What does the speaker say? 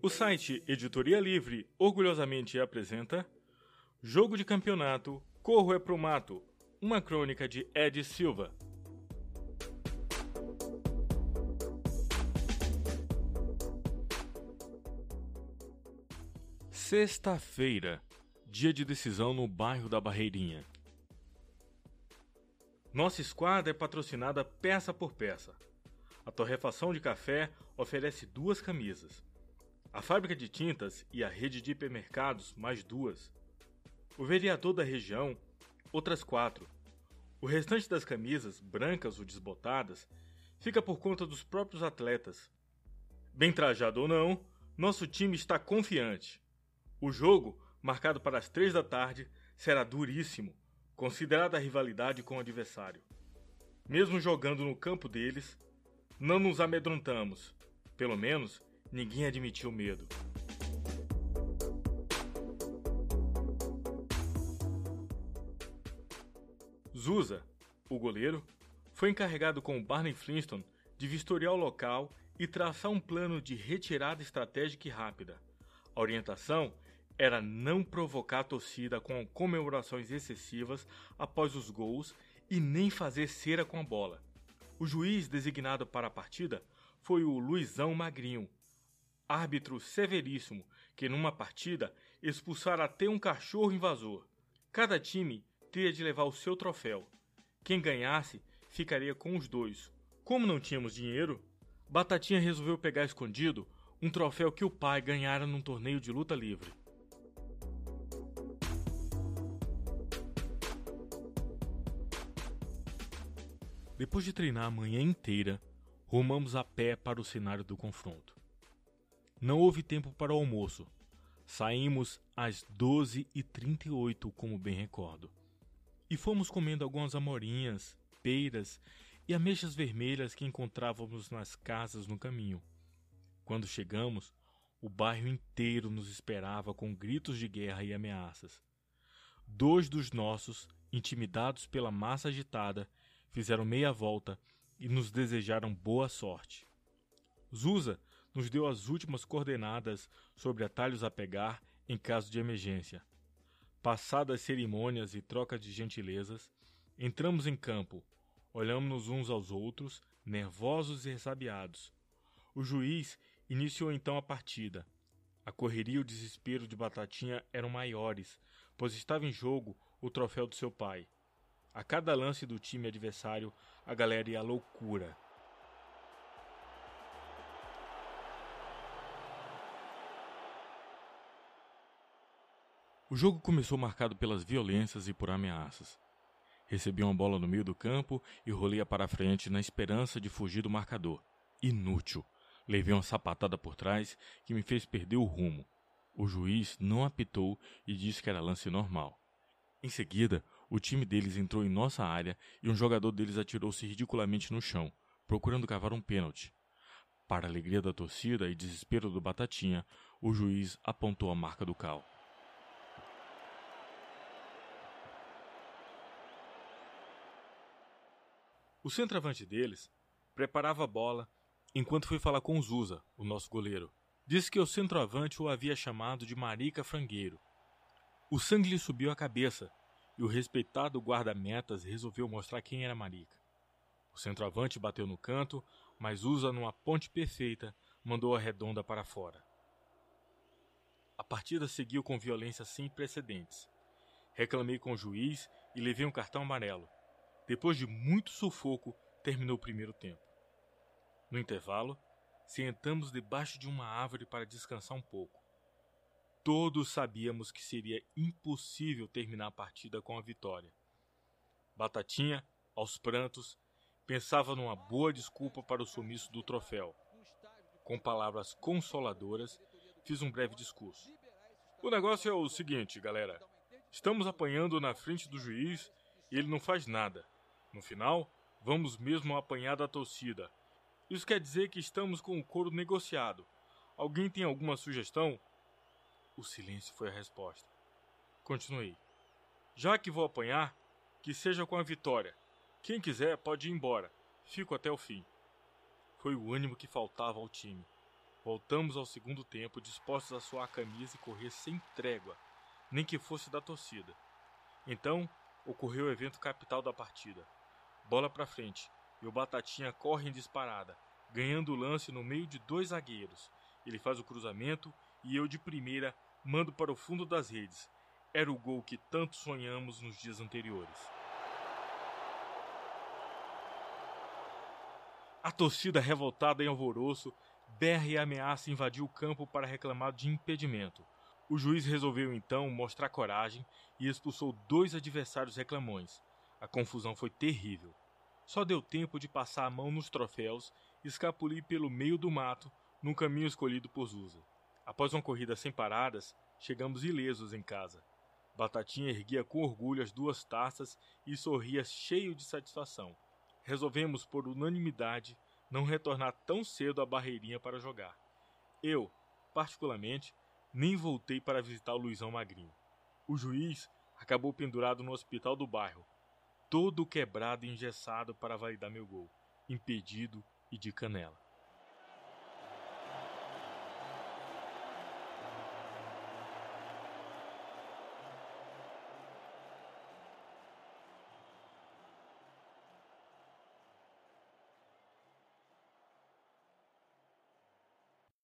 O site Editoria Livre orgulhosamente apresenta Jogo de Campeonato, Corro é pro Mato, uma crônica de Ed Silva. Sexta-feira, dia de decisão no bairro da Barreirinha. Nossa esquadra é patrocinada peça por peça. A torrefação de café oferece 2 camisas. A fábrica de tintas e a rede de hipermercados, mais 2. O vereador da região, outras 4. O restante das camisas, brancas ou desbotadas, fica por conta dos próprios atletas. Bem trajado ou não, nosso time está confiante. O jogo, marcado para as 3 da tarde, será duríssimo, considerada a rivalidade com o adversário. Mesmo jogando no campo deles, não nos amedrontamos. Pelo menos, ninguém admitiu medo. Zusa, o goleiro, foi encarregado com Barney Flintstone de vistoriar o local e traçar um plano de retirada estratégica e rápida. A orientação era não provocar a torcida com comemorações excessivas após os gols e nem fazer cera com a bola. O juiz designado para a partida foi o Luizão Magrinho, árbitro severíssimo que numa partida expulsara até um cachorro invasor. Cada time teria de levar o seu troféu. Quem ganhasse ficaria com os 2. Como não tínhamos dinheiro, Batatinha resolveu pegar escondido um troféu que o pai ganhara num torneio de luta livre. Depois de treinar a manhã inteira, rumamos a pé para o cenário do confronto. Não houve tempo para o almoço. Saímos às 12h38, como bem recordo. E fomos comendo algumas amorinhas, peiras e ameixas vermelhas que encontrávamos nas casas no caminho. Quando chegamos, o bairro inteiro nos esperava com gritos de guerra e ameaças. 2 dos nossos, intimidados pela massa agitada, fizeram meia volta e nos desejaram boa sorte. Zusa nos deu as últimas coordenadas sobre atalhos a pegar em caso de emergência. Passadas cerimônias e troca de gentilezas, entramos em campo, olhamos uns aos outros, nervosos e ressabiados. O juiz iniciou então a partida. A correria e o desespero de Batatinha eram maiores, pois estava em jogo o troféu do seu pai. A cada lance do time adversário, a galera ia à loucura. O jogo começou marcado pelas violências e por ameaças. Recebi uma bola no meio do campo e rolei para frente na esperança de fugir do marcador. Inútil. Levei uma sapatada por trás que me fez perder o rumo. O juiz não apitou e disse que era lance normal. Em seguida, o time deles entrou em nossa área e um jogador deles atirou-se ridiculamente no chão, procurando cavar um pênalti. Para a alegria da torcida e desespero do Batatinha, o juiz apontou a marca do cal. O centroavante deles preparava a bola enquanto fui falar com o Zusa, o nosso goleiro. Disse que o centroavante o havia chamado de Marica Frangueiro. O sangue lhe subiu à cabeça e o respeitado guarda-metas resolveu mostrar quem era Marica. O centroavante bateu no canto, mas Zusa, numa ponte perfeita, mandou a redonda para fora. A partida seguiu com violência sem precedentes. Reclamei com o juiz e levei um cartão amarelo. Depois de muito sufoco, terminou o primeiro tempo. No intervalo, sentamos debaixo de uma árvore para descansar um pouco. Todos sabíamos que seria impossível terminar a partida com a vitória. Batatinha, aos prantos, pensava numa boa desculpa para o sumiço do troféu. Com palavras consoladoras, fiz um breve discurso. O negócio é o seguinte, galera. Estamos apanhando na frente do juiz e ele não faz nada. No final, vamos mesmo apanhar da torcida. Isso quer dizer que estamos com o couro negociado. Alguém tem alguma sugestão? O silêncio foi a resposta. Continuei. Já que vou apanhar, que seja com a vitória. Quem quiser pode ir embora. Fico até o fim. Foi o ânimo que faltava ao time. Voltamos ao segundo tempo, dispostos a suar a camisa e correr sem trégua, nem que fosse da torcida. Então, ocorreu o evento capital da partida. Bola para frente, e o Batatinha corre em disparada, ganhando o lance no meio de 2 zagueiros. Ele faz o cruzamento e eu de primeira mando para o fundo das redes. Era o gol que tanto sonhamos nos dias anteriores. A torcida, revoltada em alvoroço, berra e ameaça invadir o campo para reclamar de impedimento. O juiz resolveu então mostrar coragem e expulsou 2 adversários reclamões. A confusão foi terrível. Só deu tempo de passar a mão nos troféus e escapulir pelo meio do mato num caminho escolhido por Zusa. Após uma corrida sem paradas, chegamos ilesos em casa. Batatinha erguia com orgulho as 2 taças e sorria cheio de satisfação. Resolvemos, por unanimidade, não retornar tão cedo à barreirinha para jogar. Eu, particularmente, nem voltei para visitar o Luizão Magrinho. O juiz acabou pendurado no hospital do bairro, todo quebrado e engessado para validar meu gol, impedido e de canela.